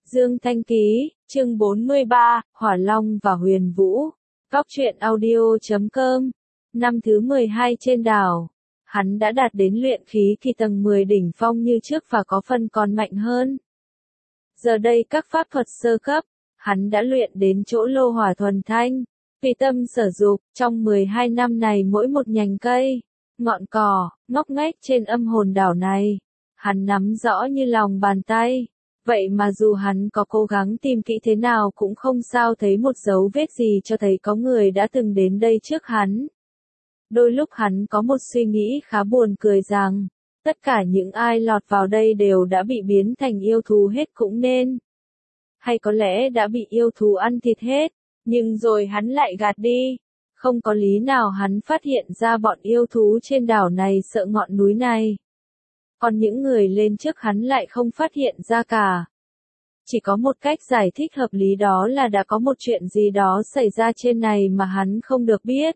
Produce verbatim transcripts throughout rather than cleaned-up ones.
Dương Thanh Ký, chương bốn mươi ba, Hỏa Long và Huyền Vũ. Góc truyện audio chấm com. Năm thứ mười hai trên đảo. Hắn đã đạt đến luyện khí kỳ tầng mười đỉnh phong như trước và có phần còn mạnh hơn. Giờ đây các pháp thuật sơ cấp, hắn đã luyện đến chỗ lô hỏa thuần thanh. Vì tâm sở dục, trong mười hai năm này mỗi một nhành cây, ngọn cỏ, ngóc ngách trên âm hồn đảo này, hắn nắm rõ như lòng bàn tay. Vậy mà dù hắn có cố gắng tìm kỹ thế nào cũng không sao thấy một dấu vết gì cho thấy có người đã từng đến đây trước hắn. Đôi lúc hắn có một suy nghĩ khá buồn cười rằng, tất cả những ai lọt vào đây đều đã bị biến thành yêu thú hết cũng nên. Hay có lẽ đã bị yêu thú ăn thịt hết, nhưng rồi hắn lại gạt đi. Không có lý nào hắn phát hiện ra bọn yêu thú trên đảo này sợ ngọn núi này. Còn những người lên trước hắn lại không phát hiện ra cả. Chỉ có một cách giải thích hợp lý, đó là đã có một chuyện gì đó xảy ra trên này mà hắn không được biết.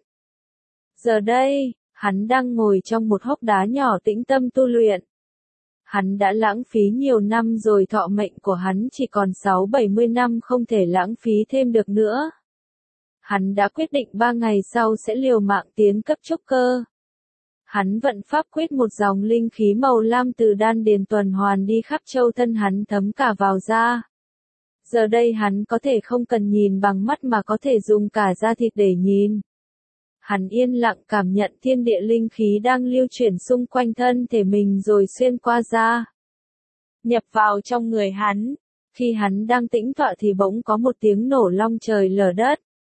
Giờ đây, hắn đang ngồi trong một hốc đá nhỏ tĩnh tâm tu luyện. Hắn đã lãng phí nhiều năm rồi, thọ mệnh của hắn chỉ còn sáu bảy mươi năm, không thể lãng phí thêm được nữa. Hắn đã quyết định ba ngày sau sẽ liều mạng tiến cấp trúc cơ. Hắn vận pháp quyết, một dòng linh khí màu lam từ đan điền tuần hoàn đi khắp châu thân hắn, thấm cả vào da. Giờ đây hắn có thể không cần nhìn bằng mắt mà có thể dùng cả da thịt để nhìn. Hắn yên lặng cảm nhận thiên địa linh khí đang lưu chuyển xung quanh thân thể mình rồi xuyên qua da, nhập vào trong người hắn. Khi hắn đang tĩnh tọa thì bỗng có một tiếng nổ long trời lở đất.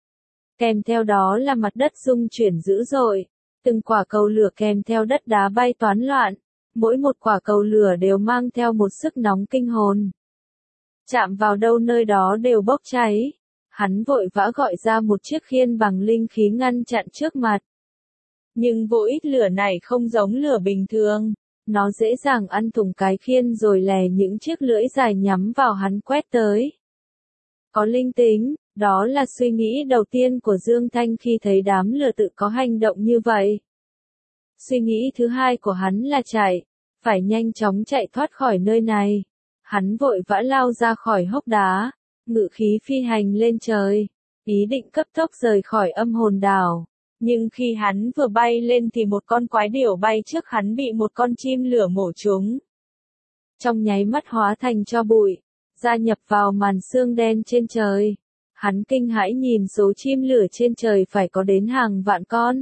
Kèm theo đó là mặt đất rung chuyển dữ dội. Từng quả cầu lửa kèm theo đất đá bay toán loạn, mỗi một quả cầu lửa đều mang theo một sức nóng kinh hồn. Chạm vào đâu nơi đó đều bốc cháy. Hắn vội vã gọi ra một chiếc khiên bằng linh khí ngăn chặn trước mặt. Nhưng vô ích, lửa này không giống lửa bình thường. Nó dễ dàng ăn thủng cái khiên rồi lè những chiếc lưỡi dài nhắm vào hắn quét tới. Có linh tính. Đó là suy nghĩ đầu tiên của Dương Thanh khi thấy đám lửa tự có hành động như vậy. Suy nghĩ thứ hai của hắn là chạy, phải nhanh chóng chạy thoát khỏi nơi này. Hắn vội vã lao ra khỏi hốc đá, ngự khí phi hành lên trời, ý định cấp tốc rời khỏi âm hồn đảo. Nhưng khi hắn vừa bay lên thì một con quái điểu bay trước hắn bị một con chim lửa mổ trúng. Trong nháy mắt hóa thành tro bụi, gia nhập vào màn sương đen trên trời. Hắn kinh hãi nhìn số chim lửa trên trời phải có đến hàng vạn con.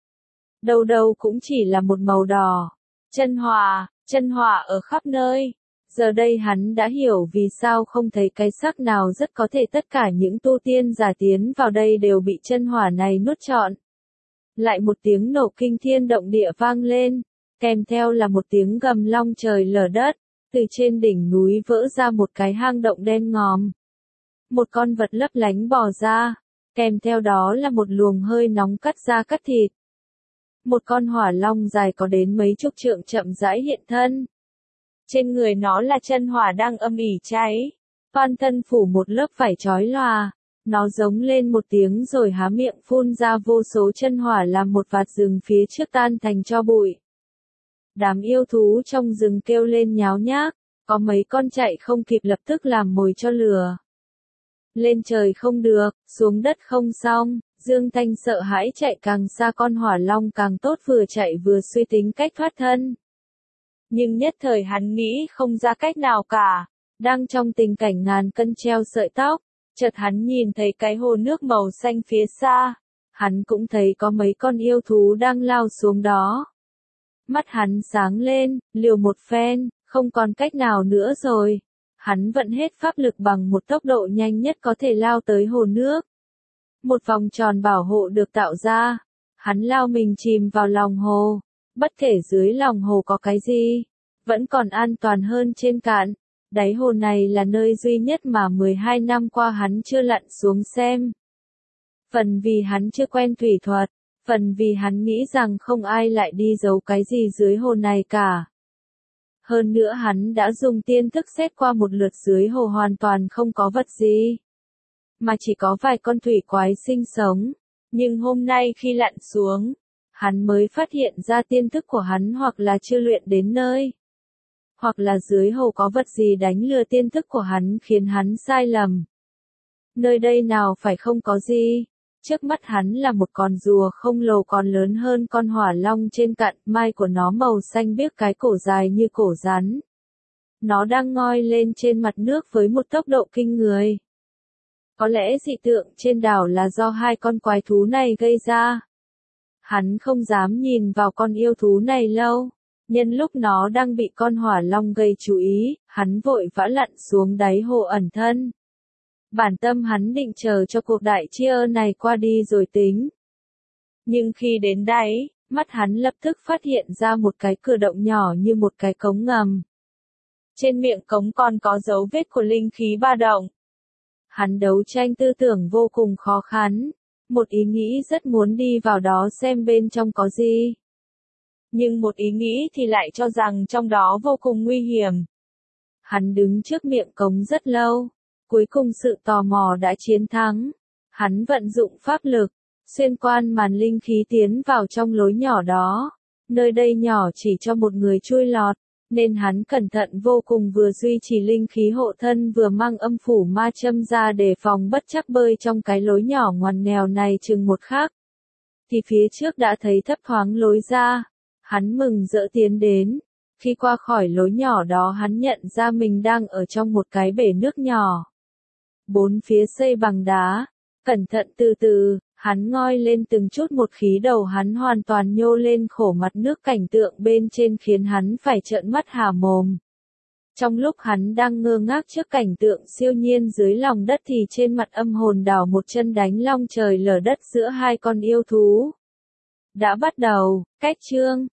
Đâu đâu cũng chỉ là một màu đỏ. Chân hỏa, chân hỏa ở khắp nơi. Giờ đây hắn đã hiểu vì sao không thấy cái xác nào, rất có thể tất cả những tu tiên giả tiến vào đây đều bị chân hỏa này nuốt trọn. Lại một tiếng nổ kinh thiên động địa vang lên, kèm theo là một tiếng gầm long trời lở đất. Từ trên đỉnh núi vỡ ra một cái hang động đen ngòm. Một con vật lấp lánh bò ra, kèm theo đó là một luồng hơi nóng cắt da cắt thịt. Một con hỏa long dài có đến mấy chục trượng chậm rãi hiện thân. Trên người nó là chân hỏa đang âm ỉ cháy. Toàn thân phủ một lớp vải chói lòa. Nó giống lên một tiếng rồi há miệng phun ra vô số chân hỏa làm một vạt rừng phía trước tan thành tro bụi. Đám yêu thú trong rừng kêu lên nháo nhác, có mấy con chạy không kịp lập tức làm mồi cho lửa. Lên trời không được, xuống đất không xong. Dương Thanh sợ hãi chạy càng xa con hỏa long càng tốt, vừa chạy vừa suy tính cách thoát thân. Nhưng nhất thời hắn nghĩ không ra cách nào cả. Đang trong tình cảnh ngàn cân treo sợi tóc, chợt hắn nhìn thấy cái hồ nước màu xanh phía xa. Hắn cũng thấy có mấy con yêu thú đang lao xuống đó. Mắt hắn sáng lên, liều một phen, không còn cách nào nữa rồi. Hắn vận hết pháp lực bằng một tốc độ nhanh nhất có thể lao tới hồ nước. Một vòng tròn bảo hộ được tạo ra. Hắn lao mình chìm vào lòng hồ. Bất kể dưới lòng hồ có cái gì, vẫn còn an toàn hơn trên cạn. Đáy hồ này là nơi duy nhất mà mười hai năm qua hắn chưa lặn xuống xem. Phần vì hắn chưa quen thủy thuật, phần vì hắn nghĩ rằng không ai lại đi giấu cái gì dưới hồ này cả. Hơn nữa hắn đã dùng tiên thức xét qua một lượt, dưới hồ hoàn toàn không có vật gì, mà chỉ có vài con thủy quái sinh sống. Nhưng hôm nay khi lặn xuống, hắn mới phát hiện ra tiên thức của hắn hoặc là chưa luyện đến nơi, hoặc là dưới hồ có vật gì đánh lừa tiên thức của hắn khiến hắn sai lầm. Nơi đây nào phải không có gì. Trước mắt hắn là một con rùa không lồ còn lớn hơn con hỏa long trên cạn, mai của nó màu xanh biếc, cái cổ dài như cổ rắn. Nó đang ngoi lên trên mặt nước với một tốc độ kinh người. Có lẽ dị tượng trên đảo là do hai con quái thú này gây ra. Hắn không dám nhìn vào con yêu thú này lâu. Nhân lúc nó đang bị con hỏa long gây chú ý, hắn vội vã lặn xuống đáy hồ ẩn thân. Bản tâm hắn định chờ cho cuộc đại chia này qua đi rồi tính. Nhưng khi đến đáy, mắt hắn lập tức phát hiện ra một cái cửa động nhỏ như một cái cống ngầm. Trên miệng cống còn có dấu vết của linh khí ba động. Hắn đấu tranh tư tưởng vô cùng khó khăn. Một ý nghĩ rất muốn đi vào đó xem bên trong có gì. Nhưng một ý nghĩ thì lại cho rằng trong đó vô cùng nguy hiểm. Hắn đứng trước miệng cống rất lâu. Cuối cùng sự tò mò đã chiến thắng. Hắn vận dụng pháp lực, xuyên qua màn linh khí tiến vào trong lối nhỏ đó. Nơi đây nhỏ chỉ cho một người chui lọt, nên hắn cẩn thận vô cùng, vừa duy trì linh khí hộ thân vừa mang âm phủ ma châm ra để phòng bất trắc bơi trong cái lối nhỏ ngoằn nghèo này chừng một khắc. Thì phía trước đã thấy thấp thoáng lối ra. Hắn mừng rỡ tiến đến. Khi qua khỏi lối nhỏ đó hắn nhận ra mình đang ở trong một cái bể nước nhỏ. Bốn phía xây bằng đá. Cẩn thận từ từ, hắn ngoi lên từng chút một, khí đầu hắn hoàn toàn nhô lên khổ mặt nước, cảnh tượng bên trên khiến hắn phải trợn mắt há mồm. Trong lúc hắn đang ngơ ngác trước cảnh tượng siêu nhiên dưới lòng đất thì trên mặt âm hồn đảo một chân đánh long trời lở đất giữa hai con yêu thú. Đã bắt đầu, cách chương